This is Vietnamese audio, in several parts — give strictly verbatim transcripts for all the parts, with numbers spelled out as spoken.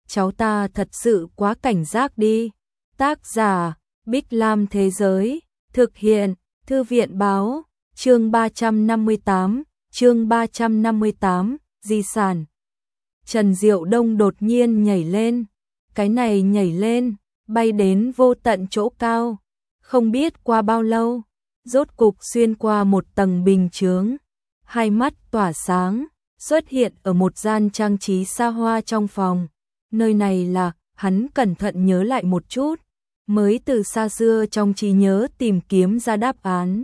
cháu ta thật sự quá cảnh giác đi. Tác giả, Bích Lam Thế Giới, thực hiện, Thư viện Báo, chương ba trăm năm mươi tám, chương ba trăm năm mươi tám, di sản. Trần Diệu Đông đột nhiên nhảy lên, cái này nhảy lên, bay đến vô tận chỗ cao, không biết qua bao lâu, rốt cục xuyên qua một tầng bình chướng, hai mắt tỏa sáng, xuất hiện ở một gian trang trí xa hoa trong phòng. Nơi này là, hắn cẩn thận nhớ lại một chút, mới từ xa xưa trong trí nhớ tìm kiếm ra đáp án.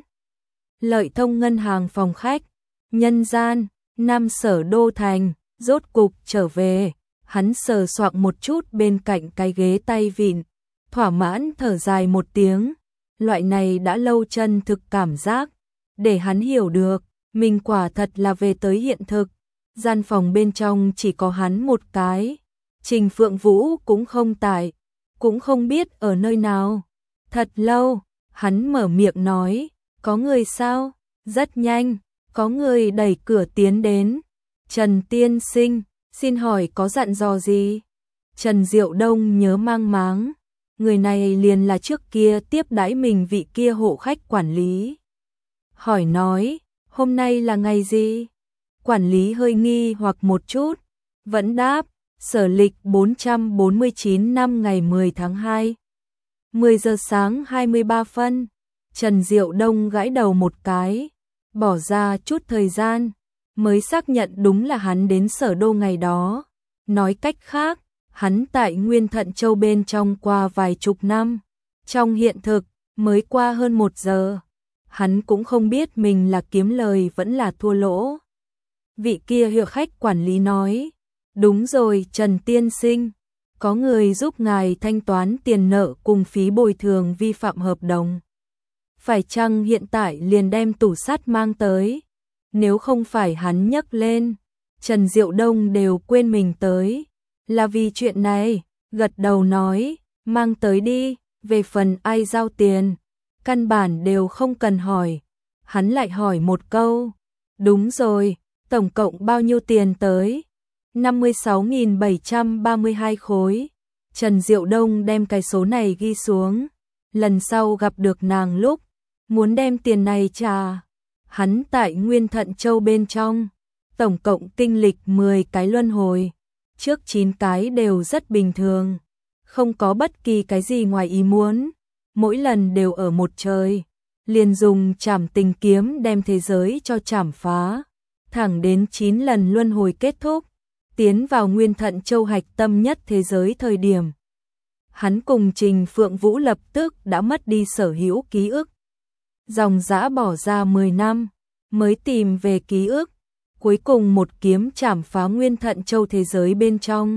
Lợi Thông ngân hàng phòng khách, nhân gian, Nam Sở Đô Thành, rốt cục trở về, hắn sờ soạng một chút bên cạnh cái ghế tay vịn, thỏa mãn thở dài một tiếng, loại này đã lâu chân thực cảm giác, để hắn hiểu được, mình quả thật là về tới hiện thực, gian phòng bên trong chỉ có hắn một cái, Trình Phượng Vũ cũng không tại, cũng không biết ở nơi nào. Thật lâu, hắn mở miệng nói, có người sao? Rất nhanh, có người đẩy cửa tiến đến. Trần tiên sinh, xin hỏi có dặn dò gì? Trần Diệu Đông nhớ mang máng, người này liền là trước kia tiếp đãi mình vị kia hộ khách quản lý. Hỏi nói, hôm nay là ngày gì? Quản lý hơi nghi hoặc một chút, vẫn đáp, sở lịch bốn trăm bốn mươi chín năm ngày mười tháng hai. mười giờ sáng hai mươi ba phân, Trần Diệu Đông gãi đầu một cái, bỏ ra chút thời gian, mới xác nhận đúng là hắn đến sở đô ngày đó. Nói cách khác, hắn tại Nguyên Thận Châu bên trong qua vài chục năm, trong hiện thực, mới qua hơn một giờ. Hắn cũng không biết mình là kiếm lời vẫn là thua lỗ. Vị kia hiệu khách quản lý nói, đúng rồi Trần tiên sinh, có người giúp ngài thanh toán tiền nợ cùng phí bồi thường vi phạm hợp đồng. Phải chăng hiện tại liền đem tủ sắt mang tới? Nếu không phải hắn nhấc lên, Trần Diệu Đông đều quên mình tới. Là vì chuyện này, gật đầu nói, mang tới đi, về phần ai giao tiền, căn bản đều không cần hỏi. Hắn lại hỏi một câu, đúng rồi, tổng cộng bao nhiêu tiền tới? năm mươi sáu nghìn bảy trăm ba mươi hai khối. Trần Diệu Đông đem cái số này ghi xuống, lần sau gặp được nàng lúc, muốn đem tiền này trả. Hắn tại Nguyên Thận Châu bên trong, tổng cộng kinh lịch mười cái luân hồi, trước chín cái đều rất bình thường, không có bất kỳ cái gì ngoài ý muốn, mỗi lần đều ở một trời, liền dùng trảm tình kiếm đem thế giới cho trảm phá, thẳng đến chín lần luân hồi kết thúc, tiến vào Nguyên Thận Châu hạch tâm nhất thế giới thời điểm. Hắn cùng Trình Phượng Vũ lập tức đã mất đi sở hữu ký ức. Dòng dã bỏ ra mười năm, mới tìm về ký ức, cuối cùng một kiếm trảm phá Nguyên Thận Châu thế giới bên trong.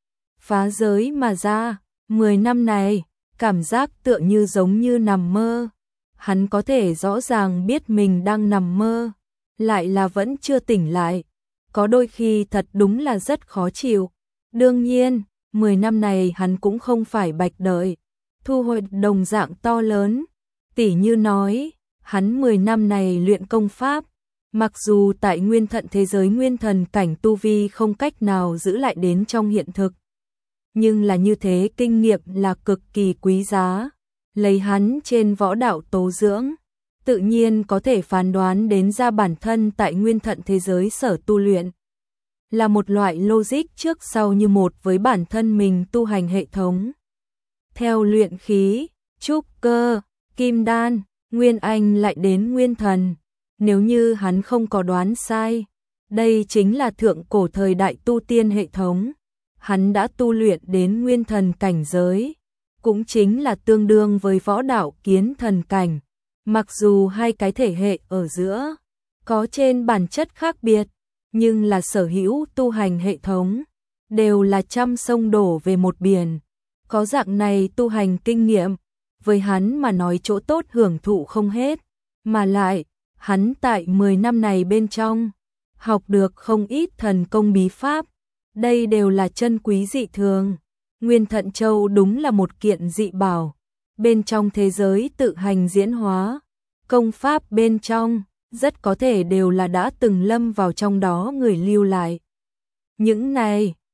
Phá giới mà ra, mười năm này, cảm giác tựa như giống như nằm mơ. Hắn có thể rõ ràng biết mình đang nằm mơ, lại là vẫn chưa tỉnh lại. Có đôi khi thật đúng là rất khó chịu. Đương nhiên, mười năm này hắn cũng không phải bạch đợi, thu hoạch đồng dạng to lớn. Tỷ như nói, hắn mười năm này luyện công pháp, mặc dù tại Nguyên Thận thế giới nguyên thần cảnh tu vi không cách nào giữ lại đến trong hiện thực, nhưng là như thế kinh nghiệm là cực kỳ quý giá. Lấy hắn trên võ đạo tố dưỡng, tự nhiên có thể phán đoán đến ra bản thân tại Nguyên Thận thế giới sở tu luyện là một loại logic trước sau như một với bản thân mình tu hành hệ thống. Theo luyện khí, trúc cơ, kim đan, nguyên anh lại đến nguyên thần, nếu như hắn không có đoán sai, đây chính là thượng cổ thời đại tu tiên hệ thống. Hắn đã tu luyện đến nguyên thần cảnh giới, cũng chính là tương đương với võ đạo kiến thần cảnh. Mặc dù hai cái thể hệ ở giữa có trên bản chất khác biệt, nhưng là sở hữu tu hành hệ thống, đều là trăm sông đổ về một biển. Có dạng này tu hành kinh nghiệm, với hắn mà nói chỗ tốt hưởng thụ không hết, mà lại, hắn tại mười năm này bên trong, học được không ít thần công bí pháp, đây đều là chân quý dị thường. Nguyên Thận Châu đúng là một kiện dị bảo, bên trong thế giới tự hành diễn hóa, công pháp bên trong, rất có thể đều là đã từng lâm vào trong đó người lưu lại. Những này,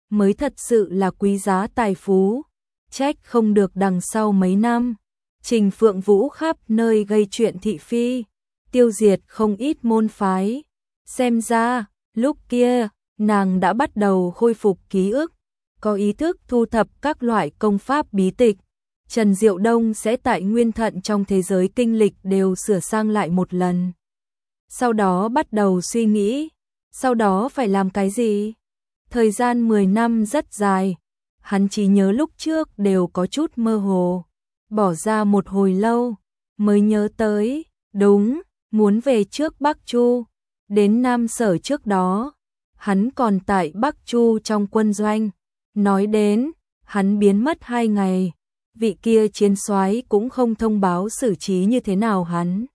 mới thật sự là quý giá tài phú. Trách không được đằng sau mấy năm, Trình Phượng Vũ khắp nơi gây chuyện thị phi, tiêu diệt không ít môn phái. Xem ra, lúc kia, nàng đã bắt đầu khôi phục ký ức, có ý thức thu thập các loại công pháp bí tịch. Trần Diệu Đông sẽ tại nguyên thận trong thế giới kinh lịch đều sửa sang lại một lần. Sau đó bắt đầu suy nghĩ, sau đó phải làm cái gì? Thời gian mười năm rất dài, hắn chỉ nhớ lúc trước đều có chút mơ hồ, bỏ ra một hồi lâu, mới nhớ tới, đúng, muốn về trước Bắc Chu, đến Nam Sở trước đó, hắn còn tại Bắc Chu trong quân doanh, nói đến, hắn biến mất hai ngày, vị kia chiến soái cũng không thông báo xử trí như thế nào hắn.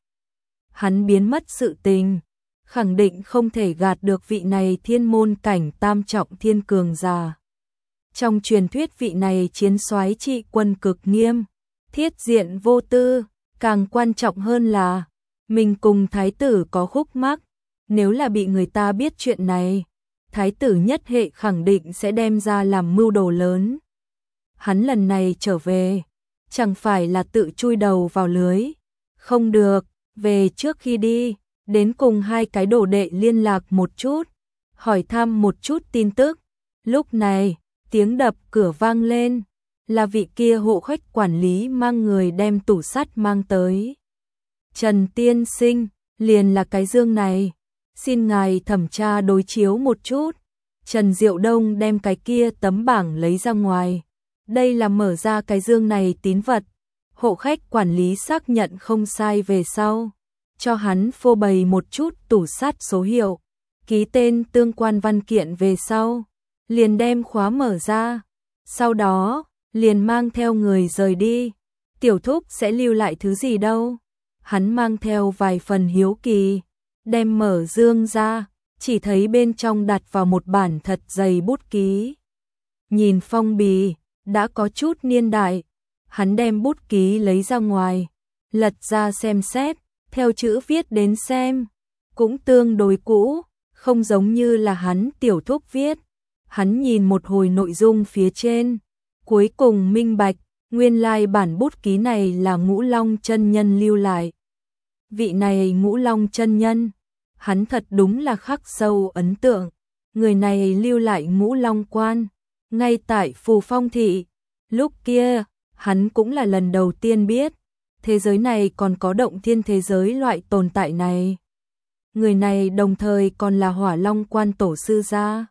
Hắn biến mất sự tình, khẳng định không thể gạt được vị này thiên môn cảnh tam trọng thiên cường giả. Trong truyền thuyết vị này chiến soái trị quân cực nghiêm, thiết diện vô tư, càng quan trọng hơn là mình cùng thái tử có khúc mắc, nếu là bị người ta biết chuyện này, thái tử nhất hệ khẳng định sẽ đem ra làm mưu đồ lớn. Hắn lần này trở về, chẳng phải là tự chui đầu vào lưới, không được, về trước khi đi, đến cùng hai cái đồ đệ liên lạc một chút, hỏi thăm một chút tin tức. Lúc này, tiếng đập cửa vang lên, là vị kia hộ khách quản lý mang người đem tủ sắt mang tới. Trần tiên sinh, liền là cái dương này, xin ngài thẩm tra đối chiếu một chút. Trần Diệu Đông đem cái kia tấm bảng lấy ra ngoài. Đây là mở ra cái dương này tín vật. Hộ khách quản lý xác nhận không sai về sau, cho hắn phô bày một chút tủ sắt số hiệu, ký tên tương quan văn kiện về sau, liền đem khóa mở ra. Sau đó, liền mang theo người rời đi. Tiểu thúc sẽ lưu lại thứ gì đâu? Hắn mang theo vài phần hiếu kỳ, đem mở dương ra, chỉ thấy bên trong đặt vào một bản thật dày bút ký. Nhìn phong bì, đã có chút niên đại, hắn đem bút ký lấy ra ngoài, lật ra xem xét, theo chữ viết đến xem, cũng tương đối cũ, không giống như là hắn tiểu thúc viết. Hắn nhìn một hồi nội dung phía trên, cuối cùng minh bạch, nguyên lai bản bút ký này là Ngũ Long chân nhân lưu lại. Vị này Ngũ Long chân nhân, hắn thật đúng là khắc sâu ấn tượng. Người này lưu lại Ngũ Long quan, ngay tại Phù Phong thị. Lúc kia, hắn cũng là lần đầu tiên biết, thế giới này còn có động thiên thế giới loại tồn tại này. Người này đồng thời còn là Hỏa Long quan tổ sư gia,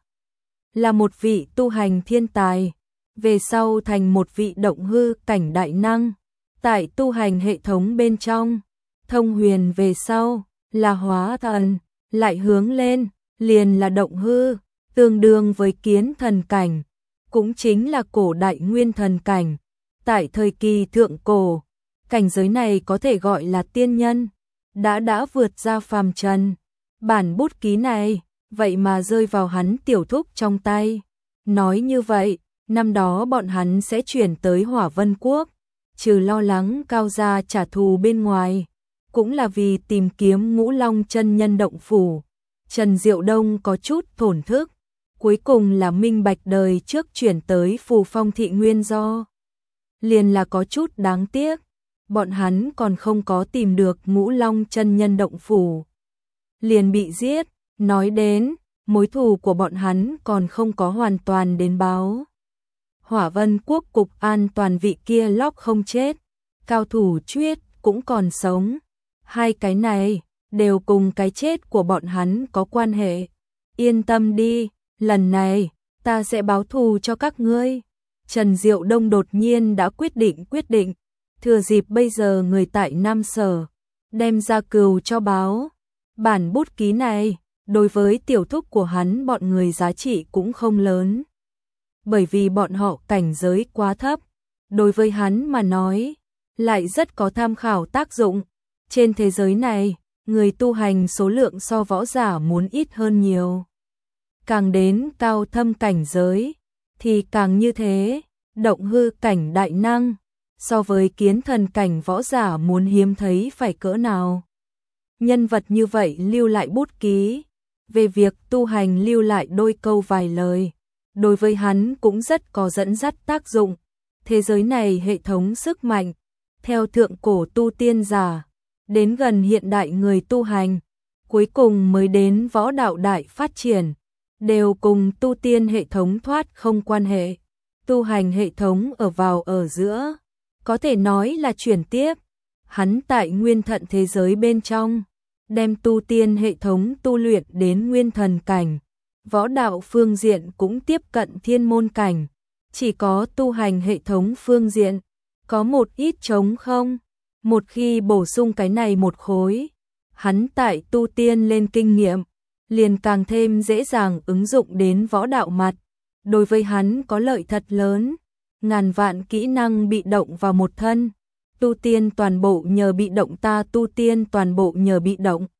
là một vị tu hành thiên tài, về sau thành một vị động hư cảnh đại năng, tại tu hành hệ thống bên trong, thông huyền về sau, là hóa thần, lại hướng lên, liền là động hư, tương đương với kiến thần cảnh, cũng chính là cổ đại nguyên thần cảnh. Tại thời kỳ thượng cổ, cảnh giới này có thể gọi là tiên nhân, đã đã vượt ra phàm trần. Bản bút ký này, vậy mà rơi vào hắn tiểu thúc trong tay. Nói như vậy, năm đó bọn hắn sẽ chuyển tới Hỏa Vân Quốc, trừ lo lắng Cao gia trả thù bên ngoài, cũng là vì tìm kiếm Ngũ Long chân nhân động phủ. Trần Diệu Đông có chút thổn thức, cuối cùng là minh bạch đời trước chuyển tới Phù Phong thị nguyên do. Liền là có chút đáng tiếc, bọn hắn còn không có tìm được Ngũ Long chân nhân động phủ, liền bị giết. Nói đến, mối thù của bọn hắn còn không có hoàn toàn đến báo. Hỏa Vân Quốc cục an toàn vị kia lóc không chết, cao thủ Chuyết cũng còn sống. Hai cái này đều cùng cái chết của bọn hắn có quan hệ. Yên tâm đi, lần này ta sẽ báo thù cho các ngươi. Trần Diệu Đông đột nhiên đã quyết định quyết định, thừa dịp bây giờ người tại Nam Sở, đem ra cừu cho báo. Bản bút ký này, đối với tiểu thúc của hắn bọn người giá trị cũng không lớn, bởi vì bọn họ cảnh giới quá thấp, đối với hắn mà nói, lại rất có tham khảo tác dụng. Trên thế giới này, người tu hành số lượng so võ giả muốn ít hơn nhiều. Càng đến cao thâm cảnh giới, thì càng như thế, động hư cảnh đại năng, so với kiến thần cảnh võ giả muốn hiếm thấy phải cỡ nào. Nhân vật như vậy lưu lại bút ký, về việc tu hành lưu lại đôi câu vài lời, đối với hắn cũng rất có dẫn dắt tác dụng. Thế giới này hệ thống sức mạnh, theo thượng cổ tu tiên giả, đến gần hiện đại người tu hành, cuối cùng mới đến võ đạo đại phát triển, đều cùng tu tiên hệ thống thoát không quan hệ. Tu hành hệ thống ở vào ở giữa, có thể nói là chuyển tiếp. Hắn tại nguyên thận thế giới bên trong, đem tu tiên hệ thống tu luyện đến nguyên thần cảnh, võ đạo phương diện cũng tiếp cận thiên môn cảnh, chỉ có tu hành hệ thống phương diện, có một ít trống không. Một khi bổ sung cái này một khối, hắn tại tu tiên lên kinh nghiệm, liền càng thêm dễ dàng ứng dụng đến võ đạo mặt. Đối với hắn có lợi thật lớn, ngàn vạn kỹ năng bị động vào một thân, tu tiên toàn bộ nhờ bị động ta tu tiên toàn bộ nhờ bị động.